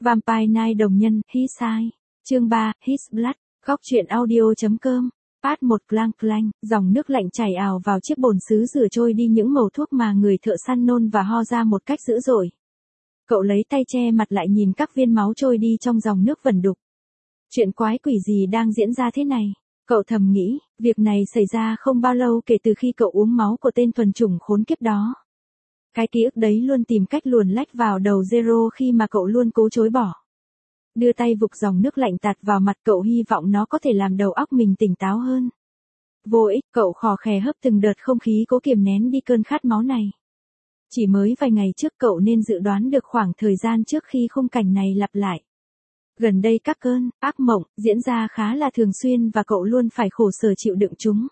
Vampire Night đồng nhân, His Eye. Chương 3, His Blood. Góc truyện audio.com. Part 1 Clang clang, dòng nước lạnh chảy ào vào chiếc bồn sứ rửa trôi đi những mẩu thuốc mà người thợ săn nôn và ho ra một cách dữ dội. Cậu lấy tay che mặt lại nhìn các viên máu trôi đi trong dòng nước vẩn đục. Chuyện quái quỷ gì đang diễn ra thế này? Cậu thầm nghĩ, việc này xảy ra không bao lâu kể từ khi cậu uống máu của tên thuần chủng khốn kiếp đó. Cái ký ức đấy luôn tìm cách luồn lách vào đầu Zero khi mà cậu luôn cố chối bỏ. Đưa tay vục dòng nước lạnh tạt vào mặt cậu, hy vọng nó có thể làm đầu óc mình tỉnh táo hơn. Vô ích, cậu khò khè hấp từng đợt không khí cố kiềm nén đi cơn khát máu này. Chỉ mới vài ngày trước cậu nên dự đoán được khoảng thời gian trước khi khung cảnh này lặp lại. Gần đây các cơn ác mộng diễn ra khá là thường xuyên và cậu luôn phải khổ sở chịu đựng chúng.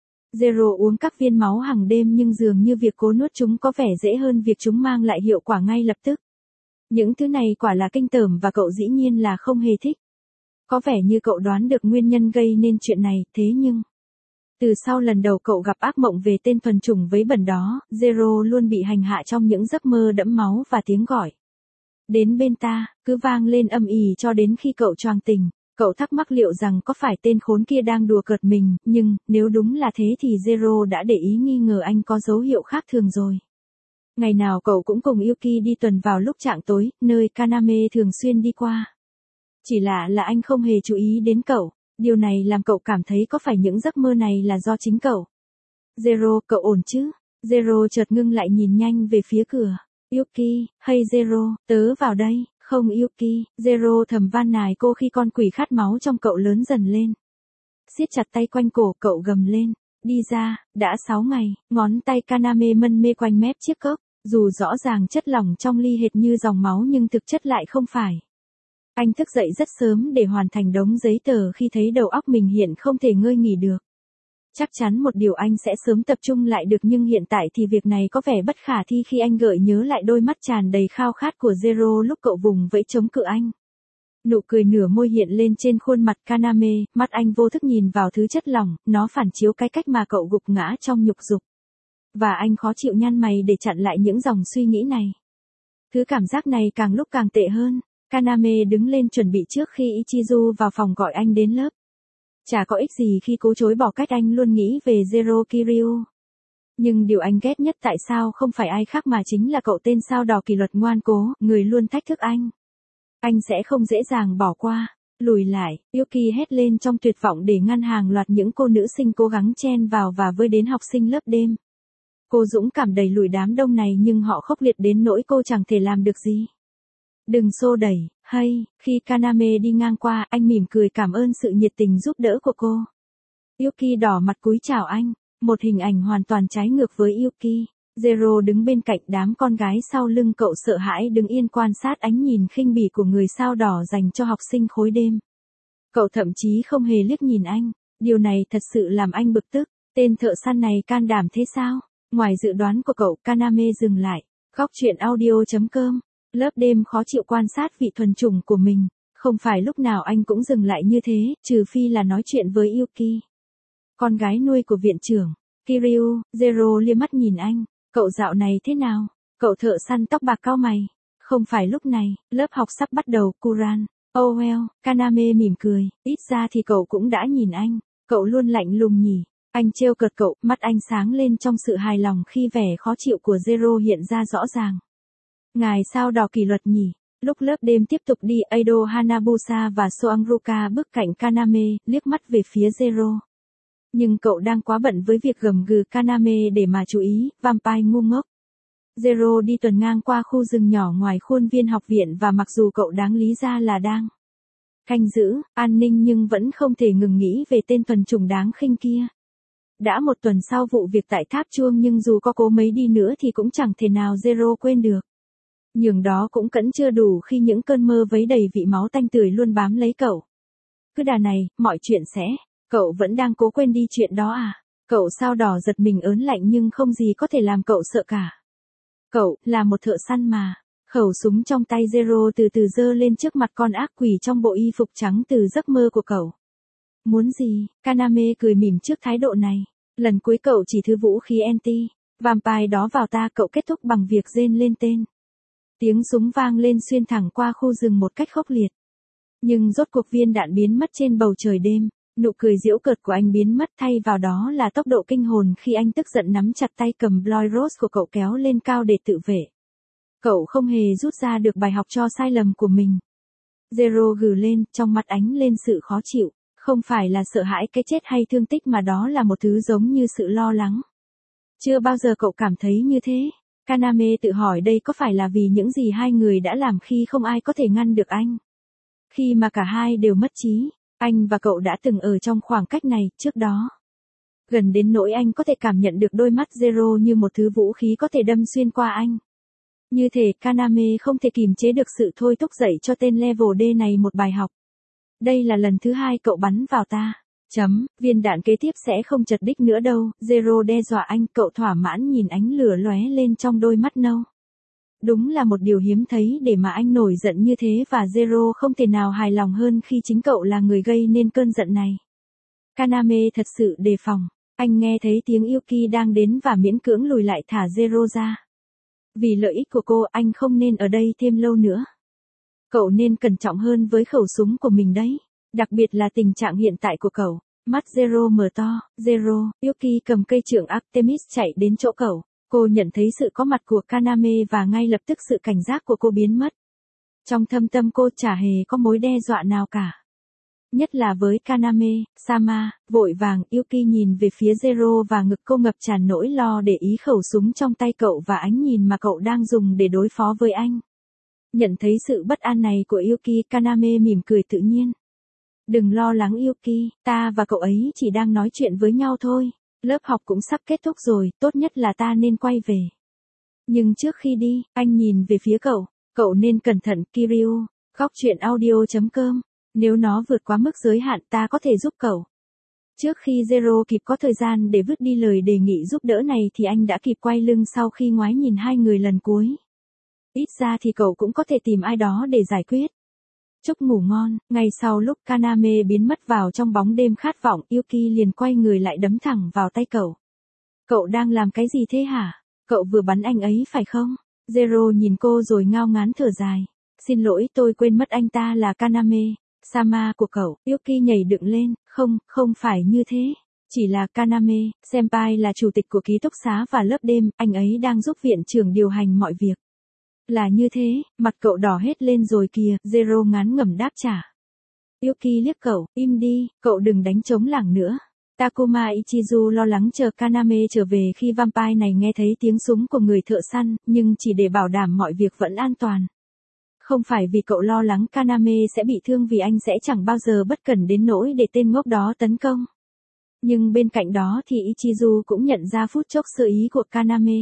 Zero uống các viên máu hàng đêm nhưng dường như việc cố nuốt chúng có vẻ dễ hơn việc chúng mang lại hiệu quả ngay lập tức. Những thứ này quả là kinh tởm và cậu dĩ nhiên là không hề thích. Có vẻ như cậu đoán được nguyên nhân gây nên chuyện này, thế nhưng... Từ sau lần đầu cậu gặp ác mộng về tên thuần chủng vấy bẩn đó, Zero luôn bị hành hạ trong những giấc mơ đẫm máu và tiếng gọi. Đến bên ta, cứ vang lên âm ỉ cho đến khi cậu choàng tỉnh. Cậu thắc mắc liệu rằng có phải tên khốn kia đang đùa cợt mình, nhưng, nếu đúng là thế thì Zero đã để ý nghi ngờ anh có dấu hiệu khác thường rồi. Ngày nào cậu cũng cùng Yuki đi tuần vào lúc rạng tối, nơi Kaname thường xuyên đi qua. Chỉ lạ là anh không hề chú ý đến cậu, điều này làm cậu cảm thấy có phải những giấc mơ này là do chính cậu. Zero, cậu ổn chứ? Zero chợt ngưng lại nhìn nhanh về phía cửa. Yuki, hay Zero, tớ vào đây. Không Yuki, Zero thầm van nài cô khi con quỷ khát máu trong cậu lớn dần lên. Siết chặt tay quanh cổ cậu gầm lên. Đi ra, đã 6 ngày, ngón tay Kaname mân mê quanh mép chiếc cốc, dù rõ ràng chất lỏng trong ly hệt như dòng máu nhưng thực chất lại không phải. Anh thức dậy rất sớm để hoàn thành đống giấy tờ khi thấy đầu óc mình hiện không thể ngơi nghỉ được. Chắc chắn một điều anh sẽ sớm tập trung lại được nhưng hiện tại thì việc này có vẻ bất khả thi khi anh gợi nhớ lại đôi mắt tràn đầy khao khát của Zero lúc cậu vùng vẫy chống cự anh. Nụ cười nửa môi hiện lên trên khuôn mặt Kaname, mắt anh vô thức nhìn vào thứ chất lỏng, nó phản chiếu cái cách mà cậu gục ngã trong nhục dục. Và anh khó chịu nhăn mày để chặn lại những dòng suy nghĩ này. Thứ cảm giác này càng lúc càng tệ hơn. Kaname đứng lên chuẩn bị trước khi Ichizu vào phòng gọi anh đến lớp. Chả có ích gì khi cố chối bỏ cách anh luôn nghĩ về Zero Kiryu. Nhưng điều anh ghét nhất tại sao không phải ai khác mà chính là cậu tên sao đỏ kỷ luật ngoan cố, người luôn thách thức anh. Anh sẽ không dễ dàng bỏ qua. Lùi lại, Yuki hét lên trong tuyệt vọng để ngăn hàng loạt những cô nữ sinh cố gắng chen vào và với đến học sinh lớp đêm. Cô dũng cảm đẩy lùi đám đông này nhưng họ khốc liệt đến nỗi cô chẳng thể làm được gì. Đừng xô đẩy, hay, khi Kaname đi ngang qua, anh mỉm cười cảm ơn sự nhiệt tình giúp đỡ của cô. Yuki đỏ mặt cúi chào anh, một hình ảnh hoàn toàn trái ngược với Yuki. Zero đứng bên cạnh đám con gái sau lưng cậu sợ hãi đứng yên quan sát ánh nhìn khinh bỉ của người sao đỏ dành cho học sinh khối đêm. Cậu thậm chí không hề liếc nhìn anh, điều này thật sự làm anh bực tức, tên thợ săn này can đảm thế sao? Ngoài dự đoán của cậu, Kaname dừng lại. Góc truyện audio.com. Lớp đêm khó chịu quan sát vị thuần chủng của mình, không phải lúc nào anh cũng dừng lại như thế, trừ phi là nói chuyện với Yuki. Con gái nuôi của viện trưởng, Kiryu. Zero liếc mắt nhìn anh, cậu dạo này thế nào? Cậu thợ săn tóc bạc cau mày. Không phải lúc này, lớp học sắp bắt đầu, Kuran. Oh well, Kaname mỉm cười, ít ra thì cậu cũng đã nhìn anh, cậu luôn lạnh lùng nhỉ. Anh trêu cợt cậu, mắt anh sáng lên trong sự hài lòng khi vẻ khó chịu của Zero hiện ra rõ ràng. Ngài sao đỏ kỷ luật nhỉ? Lúc lớp đêm tiếp tục đi, Ado Hanabusa và Soangruka bước cạnh Kaname, liếc mắt về phía Zero. Nhưng cậu đang quá bận với việc gầm gừ Kaname để mà chú ý, vampire ngu ngốc. Zero đi tuần ngang qua khu rừng nhỏ ngoài khuôn viên học viện và mặc dù cậu đáng lý ra là đang canh giữ an ninh nhưng vẫn không thể ngừng nghĩ về tên thuần chủng đáng khinh kia. Đã một tuần sau vụ việc tại tháp chuông nhưng dù có cố mấy đi nữa thì cũng chẳng thể nào Zero quên được. Nhưng đó cũng cẫn chưa đủ khi những cơn mơ vấy đầy vị máu tanh tưởi luôn bám lấy cậu. Cứ đà này, mọi chuyện sẽ... Cậu vẫn đang cố quên đi chuyện đó à? Cậu sao đỏ giật mình ớn lạnh nhưng không gì có thể làm cậu sợ cả. Cậu, là một thợ săn mà. Khẩu súng trong tay Zero từ từ giơ lên trước mặt con ác quỷ trong bộ y phục trắng từ giấc mơ của cậu. Muốn gì? Kaname cười mỉm trước thái độ này. Lần cuối cậu chỉ thứ vũ khí anti. Vampire đó vào ta, cậu kết thúc bằng việc rên lên tên Tiếng súng vang lên xuyên thẳng qua khu rừng một cách khốc liệt. Nhưng rốt cuộc viên đạn biến mất trên bầu trời đêm, nụ cười giễu cợt của anh biến mất thay vào đó là tốc độ kinh hồn khi anh tức giận nắm chặt tay cầm Blood Rose của cậu kéo lên cao để tự vệ. Cậu không hề rút ra được bài học cho sai lầm của mình. Zero gừ lên, trong mắt ánh lên sự khó chịu, không phải là sợ hãi cái chết hay thương tích mà đó là một thứ giống như sự lo lắng. Chưa bao giờ cậu cảm thấy như thế. Kaname tự hỏi đây có phải là vì những gì hai người đã làm khi không ai có thể ngăn được anh. Khi mà cả hai đều mất trí, anh và cậu đã từng ở trong khoảng cách này trước đó. Gần đến nỗi anh có thể cảm nhận được đôi mắt Zero như một thứ vũ khí có thể đâm xuyên qua anh. Như thể Kaname không thể kìm chế được sự thôi thúc dậy cho tên level D này một bài học. Đây là lần thứ hai cậu bắn vào ta. Viên đạn kế tiếp sẽ không chật đích nữa đâu, Zero đe dọa anh, cậu thỏa mãn nhìn ánh lửa lóe lên trong đôi mắt nâu. Đúng là một điều hiếm thấy để mà anh nổi giận như thế và Zero không thể nào hài lòng hơn khi chính cậu là người gây nên cơn giận này. Kaname thật sự đề phòng, anh nghe thấy tiếng Yuki đang đến và miễn cưỡng lùi lại thả Zero ra. Vì lợi ích của cô anh không nên ở đây thêm lâu nữa. Cậu nên cẩn trọng hơn với khẩu súng của mình đấy. Đặc biệt là tình trạng hiện tại của cậu. Mắt Zero mở to. Zero, Yuki cầm cây chưởng Artemis chạy đến chỗ cậu. Cô nhận thấy sự có mặt của Kaname và ngay lập tức sự cảnh giác của cô biến mất. Trong thâm tâm cô chả hề có mối đe dọa nào cả. Nhất là với Kaname, Sama, vội vàng Yuki nhìn về phía Zero và ngực cô ngập tràn nỗi lo để ý khẩu súng trong tay cậu và ánh nhìn mà cậu đang dùng để đối phó với anh. Nhận thấy sự bất an này của Yuki, Kaname mỉm cười tự nhiên. Đừng lo lắng Yuki, ta và cậu ấy chỉ đang nói chuyện với nhau thôi. Lớp học cũng sắp kết thúc rồi, tốt nhất là ta nên quay về. Nhưng trước khi đi, anh nhìn về phía cậu nên cẩn thận Kiryu. Góc truyện audio.com. Nếu nó vượt quá mức giới hạn ta có thể giúp cậu. Trước khi Zero kịp có thời gian để vứt đi lời đề nghị giúp đỡ này thì anh đã kịp quay lưng sau khi ngoái nhìn hai người lần cuối. Ít ra thì cậu cũng có thể tìm ai đó để giải quyết. Chúc ngủ ngon. Ngay sau lúc Kaname biến mất vào trong bóng đêm khát vọng, Yuki liền quay người lại đấm thẳng vào tay cậu. Cậu đang làm cái gì thế hả? Cậu vừa bắn anh ấy phải không? Zero nhìn cô rồi ngao ngán thở dài. Xin lỗi, tôi quên mất anh ta là Kaname, Sama của cậu. Yuki nhảy dựng lên. Không phải như thế. Chỉ là Kaname, senpai là chủ tịch của ký túc xá và lớp đêm, anh ấy đang giúp viện trưởng điều hành mọi việc. Là như thế, mặt cậu đỏ hết lên rồi kìa, Zero ngán ngẩm đáp trả. Yuki liếc cậu, im đi, cậu đừng đánh trống lảng nữa. Takuma Ichizu lo lắng chờ Kaname trở về khi vampire này nghe thấy tiếng súng của người thợ săn, nhưng chỉ để bảo đảm mọi việc vẫn an toàn. Không phải vì cậu lo lắng Kaname sẽ bị thương vì anh sẽ chẳng bao giờ bất cẩn đến nỗi để tên ngốc đó tấn công. Nhưng bên cạnh đó thì Ichizu cũng nhận ra phút chốc sơ ý của Kaname.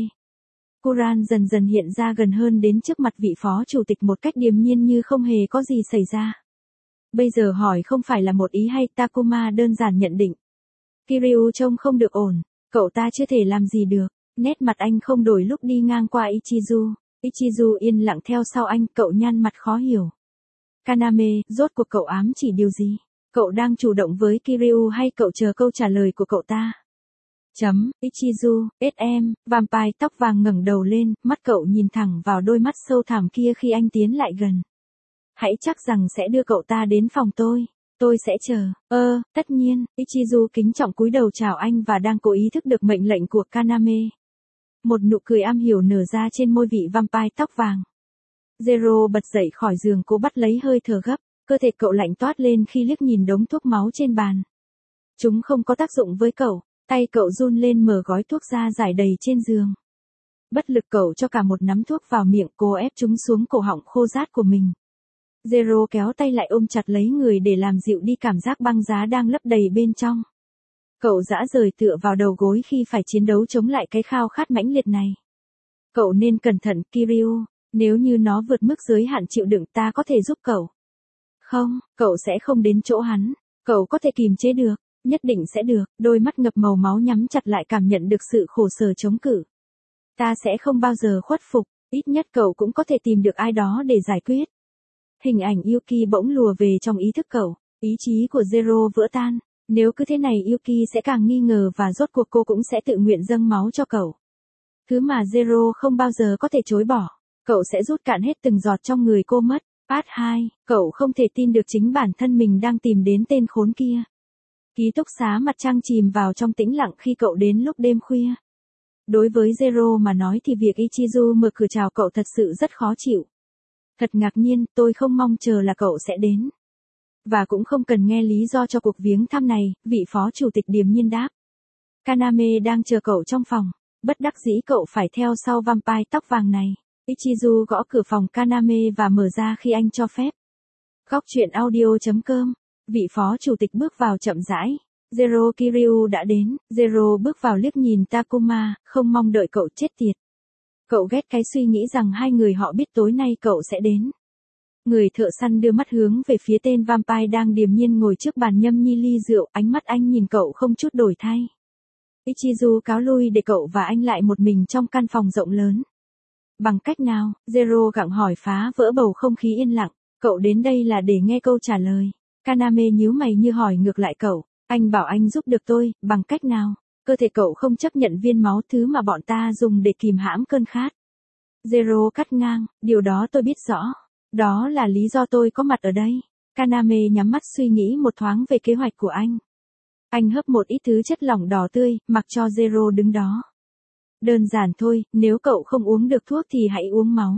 Kuran dần dần hiện ra gần hơn đến trước mặt vị phó chủ tịch một cách điềm nhiên như không hề có gì xảy ra. Bây giờ hỏi không phải là một ý hay, Takuma đơn giản nhận định. Kiryu trông không được ổn, cậu ta chưa thể làm gì được. Nét mặt anh không đổi lúc đi ngang qua Ichizu. Ichizu yên lặng theo sau anh, cậu nhăn mặt khó hiểu. Kaname, rốt cuộc cậu ám chỉ điều gì? Cậu đang chủ động với Kiryu hay cậu chờ câu trả lời của cậu ta? Ichizu, SM, vampire tóc vàng ngẩng đầu lên, mắt cậu nhìn thẳng vào đôi mắt sâu thẳm kia khi anh tiến lại gần. Hãy chắc rằng sẽ đưa cậu ta đến phòng tôi sẽ chờ. Tất nhiên, Ichizu kính trọng cúi đầu chào anh và đang cố ý thức được mệnh lệnh của Kaname. Một nụ cười am hiểu nở ra trên môi vị vampire tóc vàng. Zero bật dậy khỏi giường, cố bắt lấy hơi thở gấp, cơ thể cậu lạnh toát lên khi liếc nhìn đống thuốc máu trên bàn. Chúng không có tác dụng với cậu. Tay cậu run lên mở gói thuốc ra rải đầy trên giường. Bất lực cậu cho cả một nắm thuốc vào miệng, cố ép chúng xuống cổ họng khô rát của mình. Zero kéo tay lại ôm chặt lấy người để làm dịu đi cảm giác băng giá đang lấp đầy bên trong. Cậu dã rời tựa vào đầu gối khi phải chiến đấu chống lại cái khao khát mãnh liệt này. Cậu nên cẩn thận Kiryu, nếu như nó vượt mức giới hạn chịu đựng ta có thể giúp cậu. Không, cậu sẽ không đến chỗ hắn, cậu có thể kìm chế được. Nhất định sẽ được, đôi mắt ngập màu máu nhắm chặt lại cảm nhận được sự khổ sở chống cự. Ta sẽ không bao giờ khuất phục, ít nhất cậu cũng có thể tìm được ai đó để giải quyết. Hình ảnh Yuki bỗng lùa về trong ý thức cậu, ý chí của Zero vỡ tan. Nếu cứ thế này Yuki sẽ càng nghi ngờ và rốt cuộc cô cũng sẽ tự nguyện dâng máu cho cậu. Thứ mà Zero không bao giờ có thể chối bỏ. cậu sẽ rút cạn hết từng giọt trong người cô mất. Part 2, cậu không thể tin được chính bản thân mình đang tìm đến tên khốn kia. Ký túc xá mặt trăng chìm vào trong tĩnh lặng khi cậu đến lúc đêm khuya. Đối với Zero mà nói thì việc Ichizu mở cửa chào cậu thật sự rất khó chịu. Thật ngạc nhiên, tôi không mong chờ là cậu sẽ đến. Và cũng không cần nghe lý do cho cuộc viếng thăm này, vị phó chủ tịch điềm nhiên đáp. Kaname đang chờ cậu trong phòng. Bất đắc dĩ cậu phải theo sau vampire tóc vàng này. Ichizu gõ cửa phòng Kaname và mở ra khi anh cho phép. Góc truyện audio.com. Vị phó chủ tịch bước vào chậm rãi. Zero Kiryu đã đến. Zero bước vào liếc nhìn Takuma, không mong đợi cậu chết tiệt. Cậu ghét cái suy nghĩ rằng hai người họ biết tối nay cậu sẽ đến. Người thợ săn đưa mắt hướng về phía tên vampire đang điềm nhiên ngồi trước bàn nhâm nhi ly rượu, ánh mắt anh nhìn cậu không chút đổi thay. Ichizu cáo lui để cậu và anh lại một mình trong căn phòng rộng lớn. Bằng cách nào? Zero gặng hỏi phá vỡ bầu không khí yên lặng. Cậu đến đây là để nghe câu trả lời. Kaname nhíu mày như hỏi ngược lại cậu. Anh bảo anh giúp được tôi, bằng cách nào? Cơ thể cậu không chấp nhận viên máu thứ mà bọn ta dùng để kìm hãm cơn khát. Zero cắt ngang, điều đó tôi biết rõ. Đó là lý do tôi có mặt ở đây. Kaname nhắm mắt suy nghĩ một thoáng về kế hoạch của anh. Anh hấp một ít thứ chất lỏng đỏ tươi, mặc cho Zero đứng đó. Đơn giản thôi, nếu cậu không uống được thuốc thì hãy uống máu.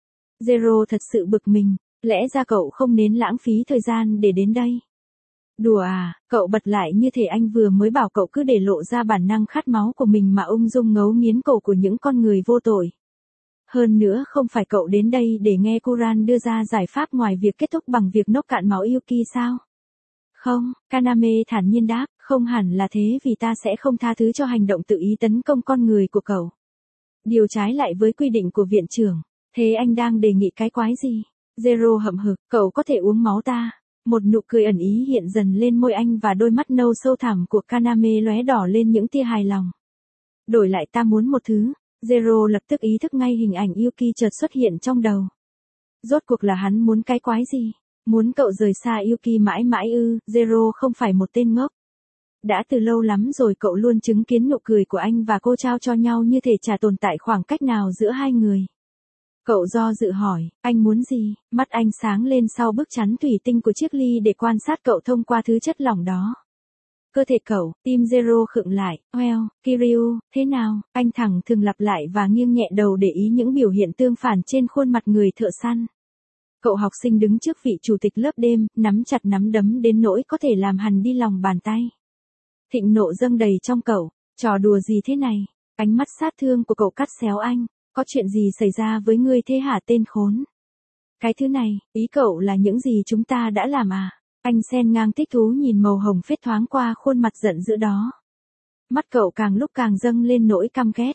Zero thật sự bực mình, lẽ ra cậu không nên lãng phí thời gian để đến đây. Đùa à, cậu bật lại như thể anh vừa mới bảo cậu cứ để lộ ra bản năng khát máu của mình mà ung dung ngấu nghiến cổ của những con người vô tội. Hơn nữa không phải cậu đến đây để nghe Kuran đưa ra giải pháp ngoài việc kết thúc bằng việc nốc cạn máu Yuki sao? Không, Kaname thản nhiên đáp, không hẳn là thế vì ta sẽ không tha thứ cho hành động tự ý tấn công con người của cậu. Điều trái lại với quy định của viện trưởng, thế anh đang đề nghị cái quái gì? Zero hậm hực, cậu có thể uống máu ta. Một nụ cười ẩn ý hiện dần lên môi anh và đôi mắt nâu sâu thẳm của Kaname lóe đỏ lên những tia hài lòng. Đổi lại ta muốn một thứ. Zero lập tức ý thức ngay hình ảnh Yuki chợt xuất hiện trong đầu. Rốt cuộc là hắn muốn cái quái gì? Muốn cậu rời xa Yuki mãi mãi ư? Zero không phải một tên ngốc. Đã từ lâu lắm rồi cậu luôn chứng kiến nụ cười của anh và cô trao cho nhau như thể chả tồn tại khoảng cách nào giữa hai người. Cậu do dự hỏi, anh muốn gì? Mắt anh sáng lên sau bức chắn thủy tinh của chiếc ly để quan sát cậu thông qua thứ chất lỏng đó. Cơ thể cậu, tim Zero khựng lại, well, Kiryu, thế nào? Anh thẳng thường lặp lại và nghiêng nhẹ đầu để ý những biểu hiện tương phản trên khuôn mặt người thợ săn. Cậu học sinh đứng trước vị chủ tịch lớp đêm, nắm chặt nắm đấm đến nỗi có thể làm hằn đi lòng bàn tay. Thịnh nộ dâng đầy trong cậu, trò đùa gì thế này? Ánh mắt sát thương của cậu cắt xéo anh, có chuyện gì xảy ra với ngươi thế hả tên khốn? Cái thứ này, ý cậu là những gì chúng ta đã làm à? Anh xen ngang thích thú nhìn màu hồng phết thoáng qua khuôn mặt giận dữ đó. Mắt cậu càng lúc càng dâng lên nỗi căm ghét.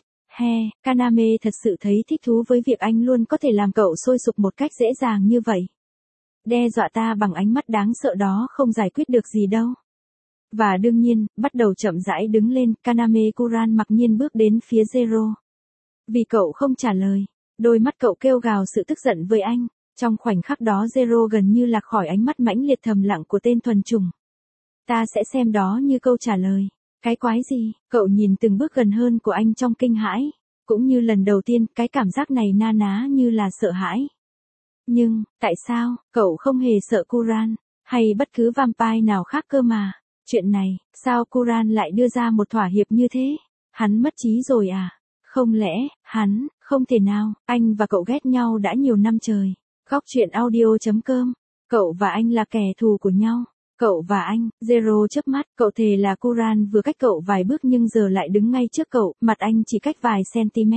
Kaname thật sự thấy thích thú với việc anh luôn có thể làm cậu sôi sục một cách dễ dàng như vậy. Đe dọa ta bằng ánh mắt đáng sợ đó không giải quyết được gì đâu. Và đương nhiên, bắt đầu chậm rãi đứng lên, Kaname Kuran mặc nhiên bước đến phía Zero. Vì cậu không trả lời, đôi mắt cậu kêu gào sự tức giận với anh. Trong khoảnh khắc đó Zero gần như lạc khỏi ánh mắt mãnh liệt thầm lặng của tên thuần chủng. Ta sẽ xem đó như câu trả lời. Cái quái gì? Cậu nhìn từng bước gần hơn của anh trong kinh hãi. Cũng như lần đầu tiên, cái cảm giác này na ná như là sợ hãi. Nhưng, tại sao, cậu không hề sợ Kuran, hay bất cứ vampire nào khác cơ mà? Chuyện này, sao Kuran lại đưa ra một thỏa hiệp như thế? Hắn mất trí rồi à? Không lẽ, hắn, không thể nào, anh và cậu ghét nhau đã nhiều năm trời. Góc truyện audio.com. Cậu và anh là kẻ thù của nhau. Cậu và anh, Zero chớp mắt, cậu thề là Kuran vừa cách cậu vài bước nhưng giờ lại đứng ngay trước cậu, mặt anh chỉ cách vài cm.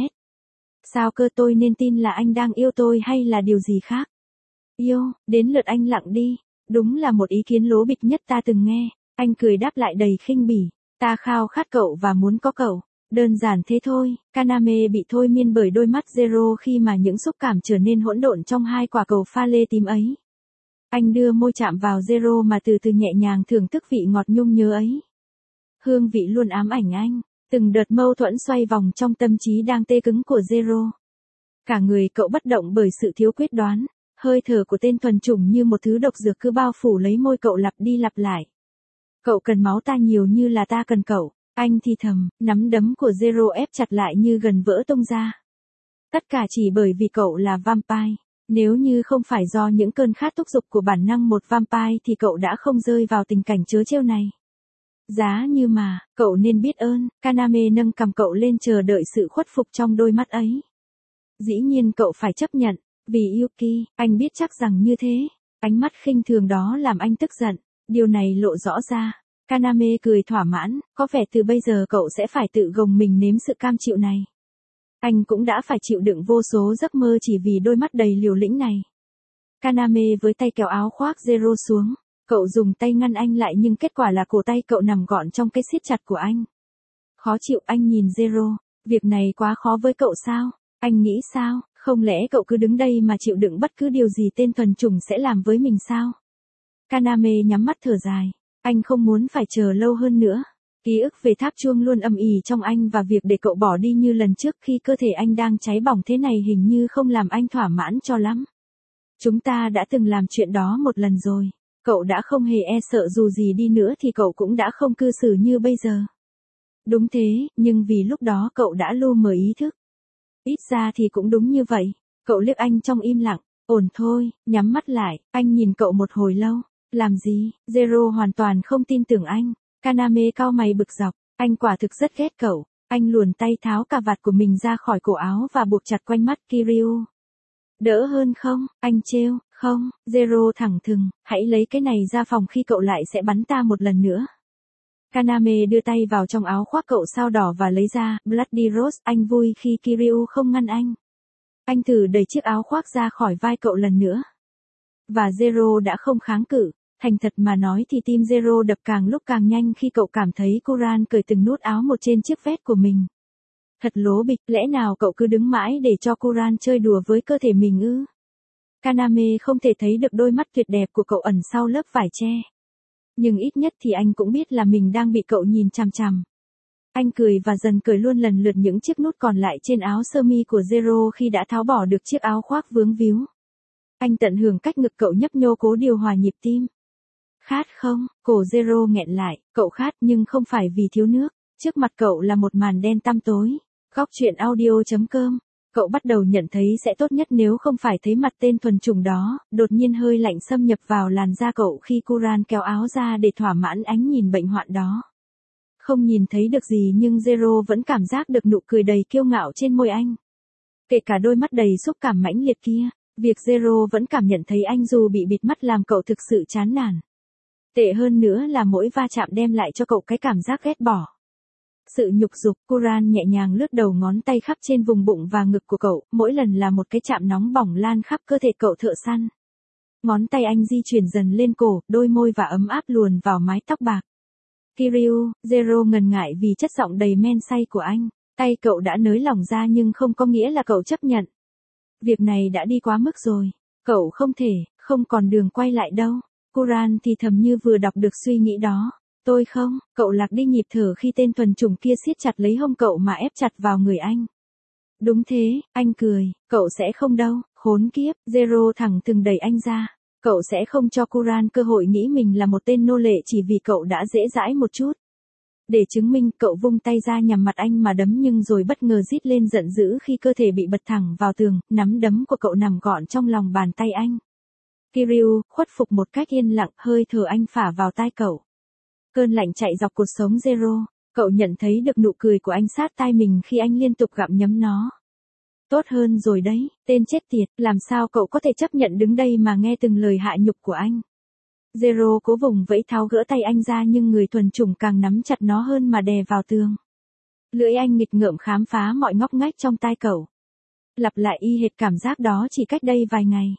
Sao cơ tôi nên tin là anh đang yêu tôi hay là điều gì khác? Yêu, đến lượt anh lặng đi. Đúng là một ý kiến lố bịch nhất ta từng nghe. Anh cười đáp lại đầy khinh bỉ. Ta khao khát cậu và muốn có cậu. Đơn giản thế thôi. Kaname bị thôi miên bởi đôi mắt Zero khi mà những xúc cảm trở nên hỗn độn trong hai quả cầu pha lê tím ấy. Anh đưa môi chạm vào Zero mà từ từ nhẹ nhàng thưởng thức vị ngọt nhung nhớ ấy. Hương vị luôn ám ảnh anh. Từng đợt mâu thuẫn xoay vòng trong tâm trí đang tê cứng của Zero. Cả người cậu bất động bởi sự thiếu quyết đoán. Hơi thở của tên thuần chủng như một thứ độc dược cứ bao phủ lấy môi cậu lặp đi lặp lại. Cậu cần máu ta nhiều như là ta cần cậu. Anh thì thầm, nắm đấm của Zero ép chặt lại như gần vỡ tung ra. Tất cả chỉ bởi vì cậu là vampire. Nếu như không phải do những cơn khát thúc dục của bản năng một vampire thì cậu đã không rơi vào tình cảnh trớ trêu này. Giá như mà, cậu nên biết ơn. Kaname nâng cầm cậu lên chờ đợi sự khuất phục trong đôi mắt ấy. Dĩ nhiên cậu phải chấp nhận. Vì Yuki, anh biết chắc rằng như thế. Ánh mắt khinh thường đó làm anh tức giận. Điều này lộ rõ ra. Kaname cười thỏa mãn, có vẻ từ bây giờ cậu sẽ phải tự gồng mình nếm sự cam chịu này. Anh cũng đã phải chịu đựng vô số giấc mơ chỉ vì đôi mắt đầy liều lĩnh này. Kaname với tay kéo áo khoác Zero xuống. Cậu dùng tay ngăn anh lại nhưng kết quả là cổ tay cậu nằm gọn trong cái siết chặt của anh. Khó chịu, anh nhìn Zero. Việc này quá khó với cậu sao? Anh nghĩ sao? Không lẽ cậu cứ đứng đây mà chịu đựng bất cứ điều gì tên thuần chủng sẽ làm với mình sao? Kaname nhắm mắt thở dài. Anh không muốn phải chờ lâu hơn nữa. Ký ức về tháp chuông luôn âm ỉ trong anh và việc để cậu bỏ đi như lần trước khi cơ thể anh đang cháy bỏng thế này hình như không làm anh thỏa mãn cho lắm. Chúng ta đã từng làm chuyện đó một lần rồi. Cậu đã không hề e sợ dù gì đi nữa thì cậu cũng đã không cư xử như bây giờ. Đúng thế, nhưng vì lúc đó cậu đã lu mờ ý thức. Ít ra thì cũng đúng như vậy. Cậu liếc anh trong im lặng. Ổn thôi, nhắm mắt lại, anh nhìn cậu một hồi lâu. Làm gì? Zero hoàn toàn không tin tưởng anh. Kaname cau mày bực dọc. Anh quả thực rất ghét cậu. Anh luồn tay tháo cà vạt của mình ra khỏi cổ áo và buộc chặt quanh mắt Kiryu. Đỡ hơn không? Anh trêu. Không, Zero thẳng thừng. Hãy lấy cái này ra phòng khi cậu lại sẽ bắn ta một lần nữa. Kaname đưa tay vào trong áo khoác cậu sao đỏ và lấy ra Bloody Rose. Anh vui khi Kiryu không ngăn anh. Anh thử đẩy chiếc áo khoác ra khỏi vai cậu lần nữa. Và Zero đã không kháng cự. Thành thật mà nói thì tim Zero đập càng lúc càng nhanh khi cậu cảm thấy Kuran cởi từng nút áo một trên chiếc vest của mình. Thật lố bịch, lẽ nào cậu cứ đứng mãi để cho Kuran chơi đùa với cơ thể mình ư? Kaname không thể thấy được đôi mắt tuyệt đẹp của cậu ẩn sau lớp vải che. Nhưng ít nhất thì anh cũng biết là mình đang bị cậu nhìn chằm chằm. Anh cười và dần cởi luôn lần lượt những chiếc nút còn lại trên áo sơ mi của Zero khi đã tháo bỏ được chiếc áo khoác vướng víu. Anh tận hưởng cách ngực cậu nhấp nhô cố điều hòa nhịp tim. Khát không? Cổ Zero nghẹn lại, cậu khát nhưng không phải vì thiếu nước. Trước mặt cậu là một màn đen tăm tối. Góc truyện audio.com. Cậu bắt đầu nhận thấy sẽ tốt nhất nếu không phải thấy mặt tên thuần chủng đó. Đột nhiên hơi lạnh xâm nhập vào làn da cậu khi Kuran kéo áo ra để thỏa mãn ánh nhìn bệnh hoạn đó. Không nhìn thấy được gì nhưng Zero vẫn cảm giác được nụ cười đầy kiêu ngạo trên môi anh. Kể cả đôi mắt đầy xúc cảm mãnh liệt kia, việc Zero vẫn cảm nhận thấy anh dù bị bịt mắt làm cậu thực sự chán nản. Tệ hơn nữa là mỗi va chạm đem lại cho cậu cái cảm giác ghét bỏ. Sự nhục dục, Kuran nhẹ nhàng lướt đầu ngón tay khắp trên vùng bụng và ngực của cậu, mỗi lần là một cái chạm nóng bỏng lan khắp cơ thể cậu thợ săn. Ngón tay anh di chuyển dần lên cổ, đôi môi và ấm áp luồn vào mái tóc bạc. Kiryu, Zero ngần ngại vì chất giọng đầy men say của anh. Tay cậu đã nới lỏng ra nhưng không có nghĩa là cậu chấp nhận. Việc này đã đi quá mức rồi. Cậu không thể, không còn đường quay lại đâu. Kuran thì thầm như vừa đọc được suy nghĩ đó. Tôi không, cậu lạc đi nhịp thở khi tên thuần chủng kia siết chặt lấy hông cậu mà ép chặt vào người anh. Đúng thế, anh cười, cậu sẽ không đâu, khốn kiếp, Zero thẳng thừng đẩy anh ra. Cậu sẽ không cho Kuran cơ hội nghĩ mình là một tên nô lệ chỉ vì cậu đã dễ dãi một chút. Để chứng minh, cậu vung tay ra nhằm mặt anh mà đấm nhưng rồi bất ngờ rít lên giận dữ khi cơ thể bị bật thẳng vào tường, nắm đấm của cậu nằm gọn trong lòng bàn tay anh. Kiryu, khuất phục một cách yên lặng, hơi thở anh phả vào tai cậu. Cơn lạnh chạy dọc cột sống Zero, cậu nhận thấy được nụ cười của anh sát tai mình khi anh liên tục gặm nhấm nó. Tốt hơn rồi đấy, tên chết tiệt, làm sao cậu có thể chấp nhận đứng đây mà nghe từng lời hạ nhục của anh. Zero cố vùng vẫy tháo gỡ tay anh ra nhưng người thuần chủng càng nắm chặt nó hơn mà đè vào tường. Lưỡi anh nghịch ngợm khám phá mọi ngóc ngách trong tai cậu. Lặp lại y hệt cảm giác đó chỉ cách đây vài ngày.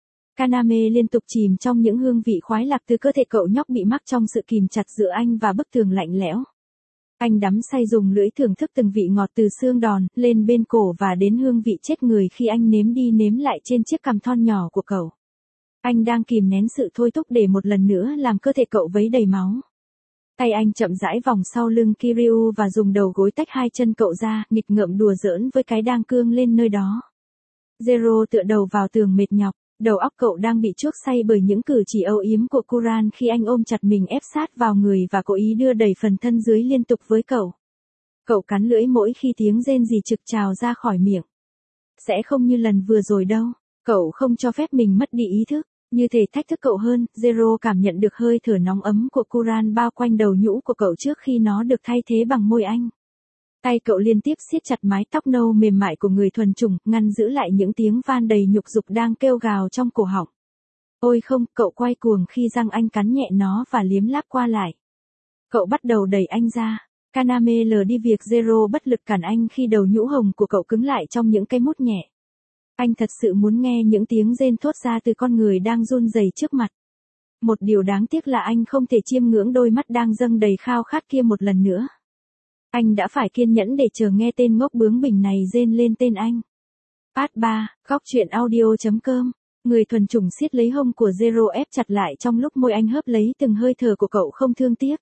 Kaname liên tục chìm trong những hương vị khoái lạc từ cơ thể cậu nhóc bị mắc trong sự kìm chặt giữa anh và bức tường lạnh lẽo. Anh đắm say dùng lưỡi thưởng thức từng vị ngọt từ xương đòn lên bên cổ và đến hương vị chết người khi anh nếm đi nếm lại trên chiếc cằm thon nhỏ của cậu. Anh đang kìm nén sự thôi thúc để một lần nữa làm cơ thể cậu vấy đầy máu. Tay anh chậm rãi vòng sau lưng Kiryu và dùng đầu gối tách hai chân cậu ra, nghịch ngợm đùa giỡn với cái đang cương lên nơi đó. Zero tựa đầu vào tường mệt nhọc, đầu óc cậu đang bị chuốc say bởi những cử chỉ âu yếm của Kuran khi anh ôm chặt mình ép sát vào người và cố ý đưa đẩy phần thân dưới liên tục với cậu. Cậu cắn lưỡi mỗi khi tiếng rên rỉ trực trào ra khỏi miệng. Sẽ không như lần vừa rồi đâu. Cậu không cho phép mình mất đi ý thức. Như thể thách thức cậu hơn, Zero cảm nhận được hơi thở nóng ấm của Kuran bao quanh đầu nhũ của cậu trước khi nó được thay thế bằng môi anh. Tay cậu liên tiếp siết chặt mái tóc nâu mềm mại của người thuần chủng, ngăn giữ lại những tiếng van đầy nhục dục đang kêu gào trong cổ họng. Ôi không, cậu quay cuồng khi răng anh cắn nhẹ nó và liếm láp qua lại. Cậu bắt đầu đẩy anh ra. Kaname lờ đi việc Zero bất lực cản anh khi đầu nhũ hồng của cậu cứng lại trong những cái mút nhẹ. Anh thật sự muốn nghe những tiếng rên thốt ra từ con người đang run rẩy trước mặt. Một điều đáng tiếc là anh không thể chiêm ngưỡng đôi mắt đang dâng đầy khao khát kia một lần nữa. Anh đã phải kiên nhẫn để chờ nghe tên ngốc bướng bỉnh này rên lên tên anh. Part 3, Góc truyện audio.com. Người thuần chủng siết lấy hông của Zero ép chặt lại trong lúc môi anh hớp lấy từng hơi thở của cậu không thương tiếc.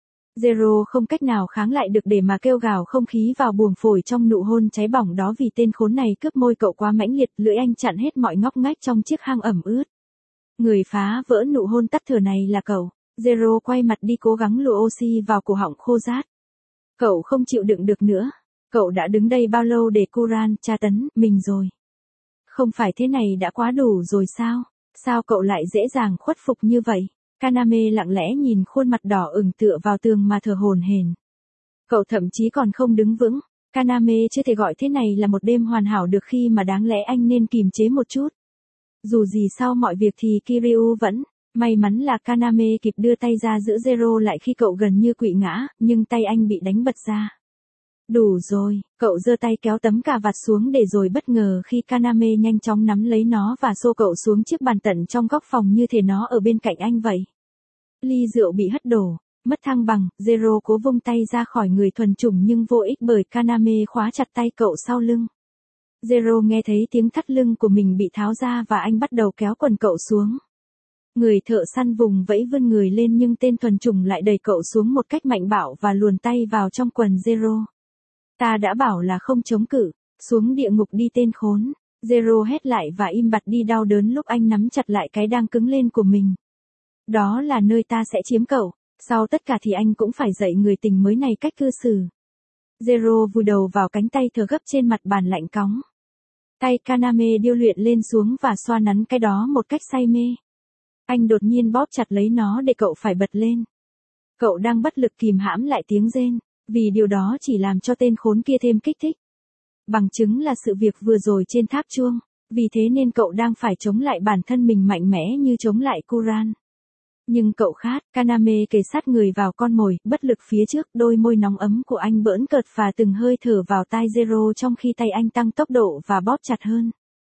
Zero không cách nào kháng lại được để mà kêu gào không khí vào buồng phổi trong nụ hôn cháy bỏng đó vì tên khốn này cướp môi cậu quá mãnh liệt, lưỡi anh chặn hết mọi ngóc ngách trong chiếc hang ẩm ướt. Người phá vỡ nụ hôn tắt thở này là cậu. Zero quay mặt đi cố gắng lùa oxy vào cổ họng khô rát. Cậu không chịu đựng được nữa. Cậu đã đứng đây bao lâu để Kuran tra tấn mình rồi? Không phải thế này đã quá đủ rồi sao? Sao cậu lại dễ dàng khuất phục như vậy? Kaname lặng lẽ nhìn khuôn mặt đỏ ửng tựa vào tường mà thở hổn hển. Cậu thậm chí còn không đứng vững. Kaname chưa thể gọi thế này là một đêm hoàn hảo được khi mà đáng lẽ anh nên kìm chế một chút. Dù gì sau mọi việc thì Kiryu vẫn. May mắn là Kaname kịp đưa tay ra giữ Zero lại khi cậu gần như quỵ ngã, nhưng tay anh bị đánh bật ra. Đủ rồi, cậu giơ tay kéo tấm cà vạt xuống để rồi bất ngờ khi Kaname nhanh chóng nắm lấy nó và xô cậu xuống chiếc bàn tận trong góc phòng như thể nó ở bên cạnh anh vậy. Ly rượu bị hất đổ, mất thăng bằng, Zero cố vung tay ra khỏi người thuần chủng nhưng vô ích bởi Kaname khóa chặt tay cậu sau lưng. Zero nghe thấy tiếng thắt lưng của mình bị tháo ra và anh bắt đầu kéo quần cậu xuống. Người thợ săn vùng vẫy vươn người lên nhưng tên thuần chủng lại đẩy cậu xuống một cách mạnh bạo và luồn tay vào trong quần Zero. Ta đã bảo là không chống cự, xuống địa ngục đi tên khốn. Zero hét lại và im bặt đi đau đớn lúc anh nắm chặt lại cái đang cứng lên của mình. Đó là nơi ta sẽ chiếm cậu, sau tất cả thì anh cũng phải dạy người tình mới này cách cư xử. Zero vùi đầu vào cánh tay thở gấp trên mặt bàn lạnh cóng. Tay Kaname điêu luyện lên xuống và xoa nắn cái đó một cách say mê. Anh đột nhiên bóp chặt lấy nó để cậu phải bật lên. Cậu đang bất lực kìm hãm lại tiếng rên, vì điều đó chỉ làm cho tên khốn kia thêm kích thích. Bằng chứng là sự việc vừa rồi trên tháp chuông, vì thế nên cậu đang phải chống lại bản thân mình mạnh mẽ như chống lại Kuran. Nhưng cậu khát, Kaname kề sát người vào con mồi, bất lực phía trước, đôi môi nóng ấm của anh bỡn cợt và từng hơi thở vào tai Zero trong khi tay anh tăng tốc độ và bóp chặt hơn.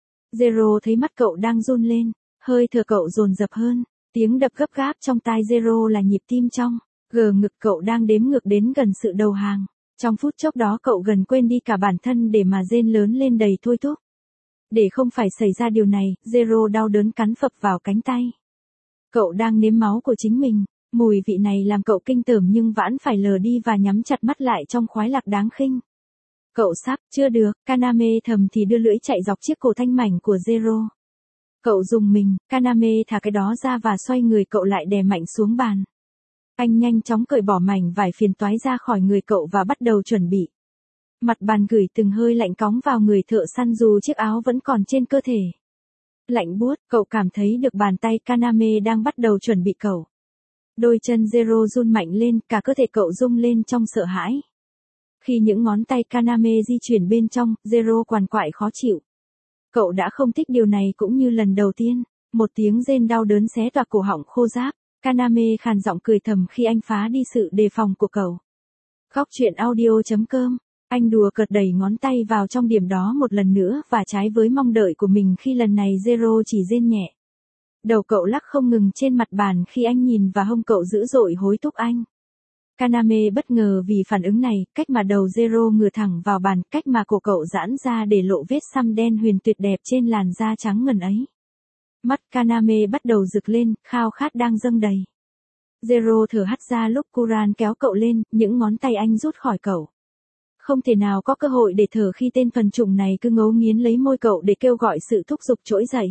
Zero thấy mắt cậu đang run lên, hơi thở cậu dồn dập hơn, tiếng đập gấp gáp trong tai Zero là nhịp tim trong ngực cậu đang đếm ngược đến gần sự đầu hàng. Trong phút chốc đó cậu gần quên đi cả bản thân để mà rên lớn lên đầy thôi thúc. Để không phải xảy ra điều này, Zero đau đớn cắn phập vào cánh tay. Cậu đang nếm máu của chính mình, mùi vị này làm cậu kinh tởm nhưng vãn phải lờ đi và nhắm chặt mắt lại trong khoái lạc đáng khinh. Cậu sắp, chưa được, Kaname thầm thì đưa lưỡi chạy dọc chiếc cổ thanh mảnh của Zero. Cậu dùng mình, Kaname thả cái đó ra và xoay người cậu lại đè mạnh xuống bàn. Anh nhanh chóng cởi bỏ mảnh vải phiền toái ra khỏi người cậu và bắt đầu chuẩn bị. Mặt bàn gửi từng hơi lạnh cóng vào người thợ săn dù chiếc áo vẫn còn trên cơ thể. Lạnh buốt, cậu cảm thấy được bàn tay Kaname đang bắt đầu chuẩn bị cậu. Đôi chân Zero run mạnh lên, cả cơ thể cậu rung lên trong sợ hãi. Khi những ngón tay Kaname di chuyển bên trong, Zero quằn quại khó chịu. Cậu đã không thích điều này cũng như lần đầu tiên. Một tiếng rên đau đớn xé toạc cổ họng khô ráp. Kaname khàn giọng cười thầm khi anh phá đi sự đề phòng của cậu. Góc truyện audio.com. Anh đùa cợt đẩy ngón tay vào trong điểm đó một lần nữa và trái với mong đợi của mình khi lần này Zero chỉ rên nhẹ. Đầu cậu lắc không ngừng trên mặt bàn khi anh nhìn và hông cậu dữ dội hối thúc anh. Kaname bất ngờ vì phản ứng này, cách mà đầu Zero ngửa thẳng vào bàn, cách mà cổ cậu giãn ra để lộ vết xăm đen huyền tuyệt đẹp trên làn da trắng ngần ấy. Mắt Kaname bắt đầu rực lên, khao khát đang dâng đầy. Zero thở hắt ra lúc Kuran kéo cậu lên, những ngón tay anh rút khỏi cậu. Không thể nào có cơ hội để thở khi tên thuần chủng này cứ ngấu nghiến lấy môi cậu để kêu gọi sự thúc giục trỗi dậy.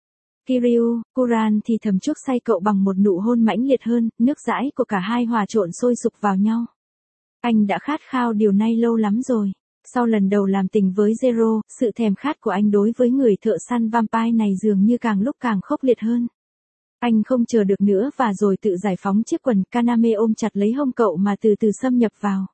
Kiryu, Kuran thì thầm chuốc say cậu bằng một nụ hôn mãnh liệt hơn, nước dãi của cả hai hòa trộn sôi sục vào nhau. Anh đã khát khao điều này lâu lắm rồi. Sau lần đầu làm tình với Zero, sự thèm khát của anh đối với người thợ săn vampire này dường như càng lúc càng khốc liệt hơn. Anh không chờ được nữa và rồi tự giải phóng chiếc quần. Kaname ôm chặt lấy hông cậu mà từ từ xâm nhập vào.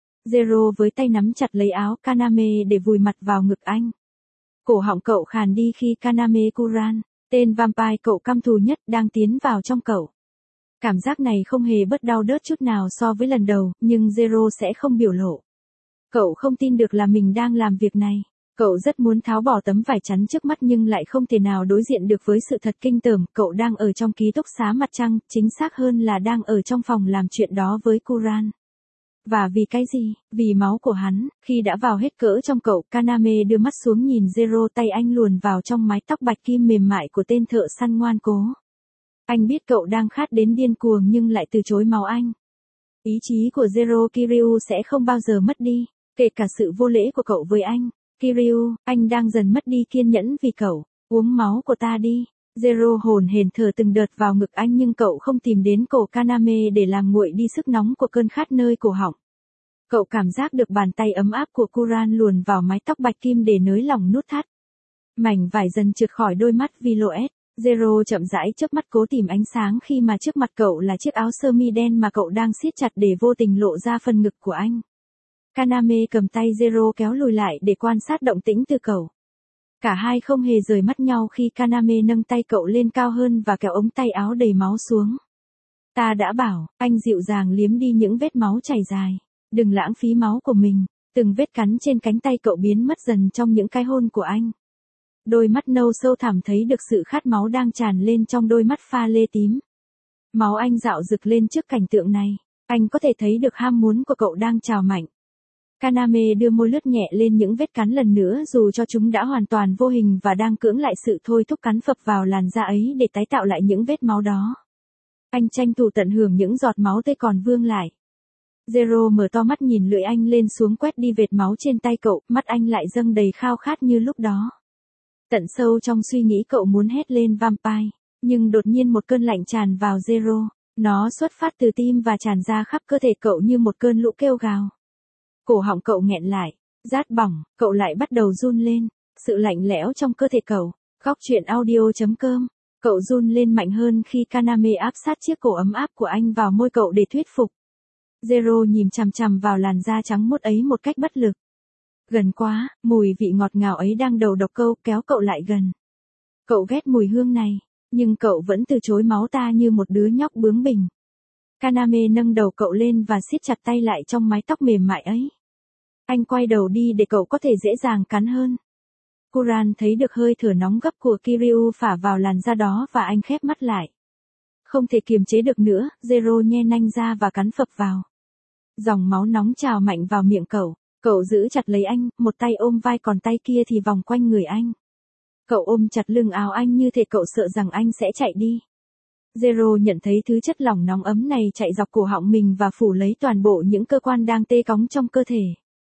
Zero với tay nắm chặt lấy áo Kaname để vùi mặt vào ngực anh. Cổ họng cậu khàn đi khi Kaname Kuran, tên vampire cậu căm thù nhất, đang tiến vào trong cậu. Cảm giác này không hề bớt đau đớt chút nào so với lần đầu, nhưng Zero sẽ không biểu lộ. Cậu không tin được là mình đang làm việc này. Cậu rất muốn tháo bỏ tấm vải chắn trước mắt nhưng lại không thể nào đối diện được với sự thật kinh tởm. Cậu đang ở trong ký túc xá mặt trăng, chính xác hơn là đang ở trong phòng làm chuyện đó với Kuran. Và vì cái gì? Vì máu của hắn. Khi đã vào hết cỡ trong cậu, Kaname đưa mắt xuống nhìn Zero, tay anh luồn vào trong mái tóc bạch kim mềm mại của tên thợ săn ngoan cố. Anh biết cậu đang khát đến điên cuồng nhưng lại từ chối máu anh. Ý chí của Zero Kiryu sẽ không bao giờ mất đi, kể cả sự vô lễ của cậu với anh. Kiryu, anh đang dần mất đi kiên nhẫn vì cậu. Uống máu của ta đi. Zero hồn hển thở từng đợt vào ngực anh nhưng cậu không tìm đến cổ Kaname để làm nguội đi sức nóng của cơn khát nơi cổ họng. Cậu cảm giác được bàn tay ấm áp của Kuran luồn vào mái tóc bạch kim để nới lỏng nút thắt. Mảnh vải dần trượt khỏi đôi mắt Violet. Zero chậm rãi chớp mắt cố tìm ánh sáng khi mà trước mặt cậu là chiếc áo sơ mi đen mà cậu đang siết chặt để vô tình lộ ra phần ngực của anh. Kaname cầm tay Zero kéo lùi lại để quan sát động tĩnh từ cậu. Cả hai không hề rời mắt nhau khi Kaname nâng tay cậu lên cao hơn và kéo ống tay áo đầy máu xuống. Ta đã bảo, anh dịu dàng liếm đi những vết máu chảy dài. Đừng lãng phí máu của mình. Từng vết cắn trên cánh tay cậu biến mất dần trong những cái hôn của anh. Đôi mắt nâu sâu thẳm thấy được sự khát máu đang tràn lên trong đôi mắt pha lê tím. Máu anh dạo rực lên trước cảnh tượng này. Anh có thể thấy được ham muốn của cậu đang trào mạnh. Kaname đưa môi lướt nhẹ lên những vết cắn lần nữa dù cho chúng đã hoàn toàn vô hình và đang cưỡng lại sự thôi thúc cắn phập vào làn da ấy để tái tạo lại những vết máu đó. Anh tranh thủ tận hưởng những giọt máu tươi còn vương lại. Zero mở to mắt nhìn lưỡi anh lên xuống quét đi vệt máu trên tay cậu, mắt anh lại dâng đầy khao khát như lúc đó. Tận sâu trong suy nghĩ cậu muốn hét lên vampire, nhưng đột nhiên một cơn lạnh tràn vào Zero. Nó xuất phát từ tim và tràn ra khắp cơ thể cậu như một cơn lũ kêu gào. Cổ họng cậu nghẹn lại, rát bỏng, cậu lại bắt đầu run lên. Sự lạnh lẽo trong cơ thể cậu. Góc truyện audio.com. Cậu run lên mạnh hơn khi Kaname áp sát chiếc cổ ấm áp của anh vào môi cậu để thuyết phục. Zero nhìn chằm chằm vào làn da trắng muốt ấy một cách bất lực. Gần quá, mùi vị ngọt ngào ấy đang đầu độc câu kéo cậu lại gần. Cậu ghét mùi hương này, nhưng cậu vẫn từ chối máu ta như một đứa nhóc bướng bỉnh. Kaname nâng đầu cậu lên và siết chặt tay lại trong mái tóc mềm mại ấy. Anh quay đầu đi để cậu có thể dễ dàng cắn hơn. Kuran thấy được hơi thở nóng gấp của Kiryu phả vào làn da đó và anh khép mắt lại. Không thể kiềm chế được nữa, Zero nhe nanh ra và cắn phập vào. Dòng máu nóng trào mạnh vào miệng cậu. Cậu giữ chặt lấy anh, một tay ôm vai còn tay kia thì vòng quanh người anh. Cậu ôm chặt lưng áo anh như thể cậu sợ rằng anh sẽ chạy đi. Zero nhận thấy thứ chất lỏng nóng ấm này chạy dọc cổ họng mình và phủ lấy toàn bộ những cơ quan đang tê cóng trong cơ thể.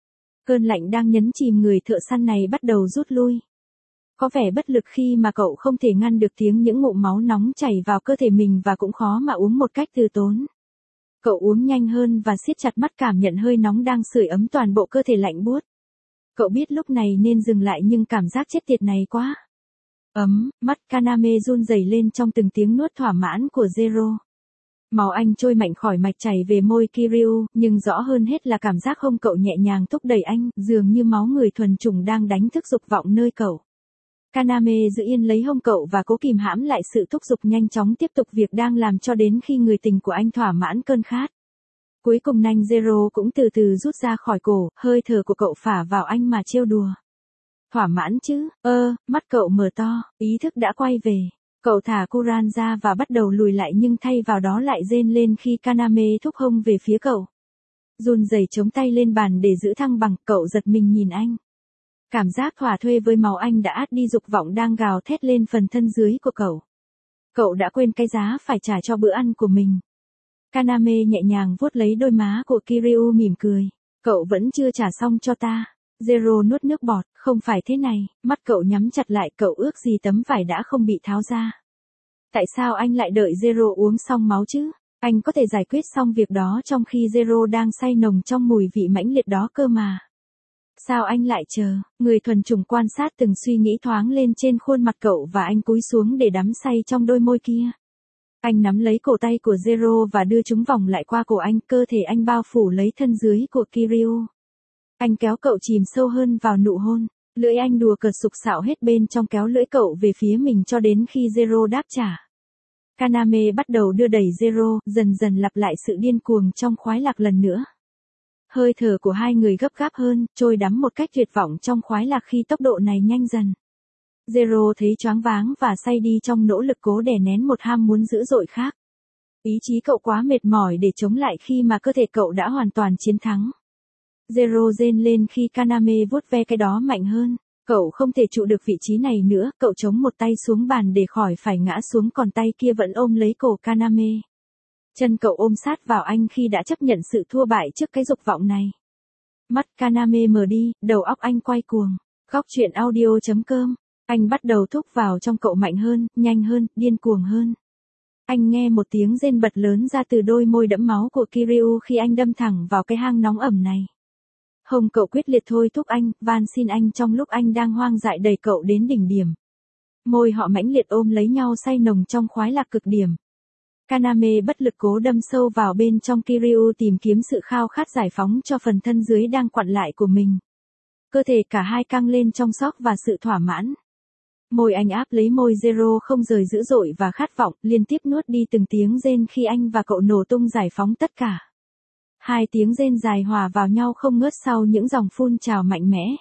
Cơn lạnh đang nhấn chìm người thợ săn này bắt đầu rút lui. Có vẻ bất lực khi mà cậu không thể ngăn được tiếng những ngụm máu nóng chảy vào cơ thể mình và cũng khó mà uống một cách từ tốn. Cậu uống nhanh hơn và siết chặt mắt cảm nhận hơi nóng đang sưởi ấm toàn bộ cơ thể lạnh buốt. Cậu biết lúc này nên dừng lại nhưng cảm giác chết tiệt này quá. Mắt Kaname run rẩy lên trong từng tiếng nuốt thỏa mãn của Zero. Máu anh trôi mạnh khỏi mạch chảy về môi Kiryu, nhưng rõ hơn hết là cảm giác hông cậu nhẹ nhàng thúc đẩy anh, dường như máu người thuần chủng đang đánh thức dục vọng nơi cậu. Kaname giữ yên lấy hông cậu và cố kìm hãm lại sự thúc giục nhanh chóng tiếp tục việc đang làm cho đến khi người tình của anh thỏa mãn cơn khát. Cuối cùng nanh Zero cũng từ từ rút ra khỏi cổ, hơi thở của cậu phả vào anh mà trêu đùa. Thỏa mãn chứ, mắt cậu mở to, ý thức đã quay về. Cậu thả Kuran ra và bắt đầu lùi lại nhưng thay vào đó lại rên lên khi Kaname thúc hông về phía cậu. Run rẩy chống tay lên bàn để giữ thăng bằng, cậu giật mình nhìn anh. Cảm giác thỏa thuê với máu anh đã át đi dục vọng đang gào thét lên phần thân dưới của cậu. Cậu đã quên cái giá phải trả cho bữa ăn của mình. Kaname nhẹ nhàng vuốt lấy đôi má của Kiryu mỉm cười. Cậu vẫn chưa trả xong cho ta. Zero nuốt nước bọt, không phải thế này, mắt cậu nhắm chặt lại, cậu ước gì tấm vải đã không bị tháo ra. Tại sao anh lại đợi Zero uống xong máu chứ? Anh có thể giải quyết xong việc đó trong khi Zero đang say nồng trong mùi vị mãnh liệt đó cơ mà. Sao anh lại chờ? Người thuần chủng quan sát từng suy nghĩ thoáng lên trên khuôn mặt cậu và anh cúi xuống để đắm say trong đôi môi kia. Anh nắm lấy cổ tay của Zero và đưa chúng vòng lại qua cổ anh, cơ thể anh bao phủ lấy thân dưới của Kiryu. Anh kéo cậu chìm sâu hơn vào nụ hôn. Lưỡi anh đùa cợt sục sạo hết bên trong kéo lưỡi cậu về phía mình cho đến khi Zero đáp trả. Kaname bắt đầu đưa đẩy Zero, dần dần lặp lại sự điên cuồng trong khoái lạc lần nữa. Hơi thở của hai người gấp gáp hơn, trôi đắm một cách tuyệt vọng trong khoái lạc khi tốc độ này nhanh dần. Zero thấy choáng váng và say đi trong nỗ lực cố đè nén một ham muốn dữ dội khác. Ý chí cậu quá mệt mỏi để chống lại khi mà cơ thể cậu đã hoàn toàn chiến thắng. Zero rên lên khi Kaname vuốt ve cái đó mạnh hơn. Cậu không thể trụ được vị trí này nữa, cậu chống một tay xuống bàn để khỏi phải ngã xuống, còn tay kia vẫn ôm lấy cổ Kaname. Chân cậu ôm sát vào anh khi đã chấp nhận sự thua bại trước cái dục vọng này. Mắt Kaname mờ đi, đầu óc anh quay cuồng. Góc truyện audio.com. Anh bắt đầu thúc vào trong cậu mạnh hơn, nhanh hơn, điên cuồng hơn. Anh nghe một tiếng rên bật lớn ra từ đôi môi đẫm máu của Kiryu khi anh đâm thẳng vào cái hang nóng ẩm này. Hồng cậu quyết liệt thôi thúc anh, van xin anh trong lúc anh đang hoang dại đẩy cậu đến đỉnh điểm. Môi họ mãnh liệt ôm lấy nhau say nồng trong khoái lạc cực điểm. Kaname bất lực cố đâm sâu vào bên trong Kiryu tìm kiếm sự khao khát giải phóng cho phần thân dưới đang quặn lại của mình. Cơ thể cả hai căng lên trong sóc và sự thỏa mãn. Môi anh áp lấy môi Zero không rời dữ dội và khát vọng, liên tiếp nuốt đi từng tiếng rên khi anh và cậu nổ tung giải phóng tất cả. Hai tiếng rên dài hòa vào nhau không ngớt sau những dòng phun trào mạnh mẽ.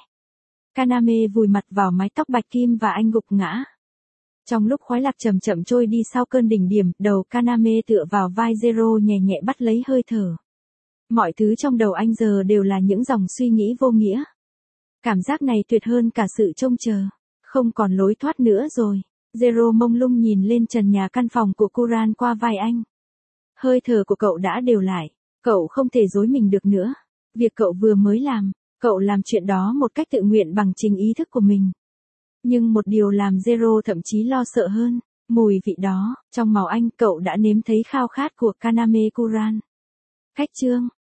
Kaname vùi mặt vào mái tóc bạch kim và anh gục ngã. Trong lúc khoái lạc chậm chậm trôi đi sau cơn đỉnh điểm, đầu Kaname tựa vào vai Zero nhẹ nhẹ bắt lấy hơi thở. Mọi thứ trong đầu anh giờ đều là những dòng suy nghĩ vô nghĩa. Cảm giác này tuyệt hơn cả sự trông chờ. Không còn lối thoát nữa rồi. Zero mông lung nhìn lên trần nhà căn phòng của Kuran qua vai anh. Hơi thở của cậu đã đều lại. Cậu không thể dối mình được nữa. Việc cậu vừa mới làm, cậu làm chuyện đó một cách tự nguyện bằng chính ý thức của mình. Nhưng một điều làm Zero thậm chí lo sợ hơn, mùi vị đó, trong máu anh, cậu đã nếm thấy khao khát của Kaname Kuran. Khách chương.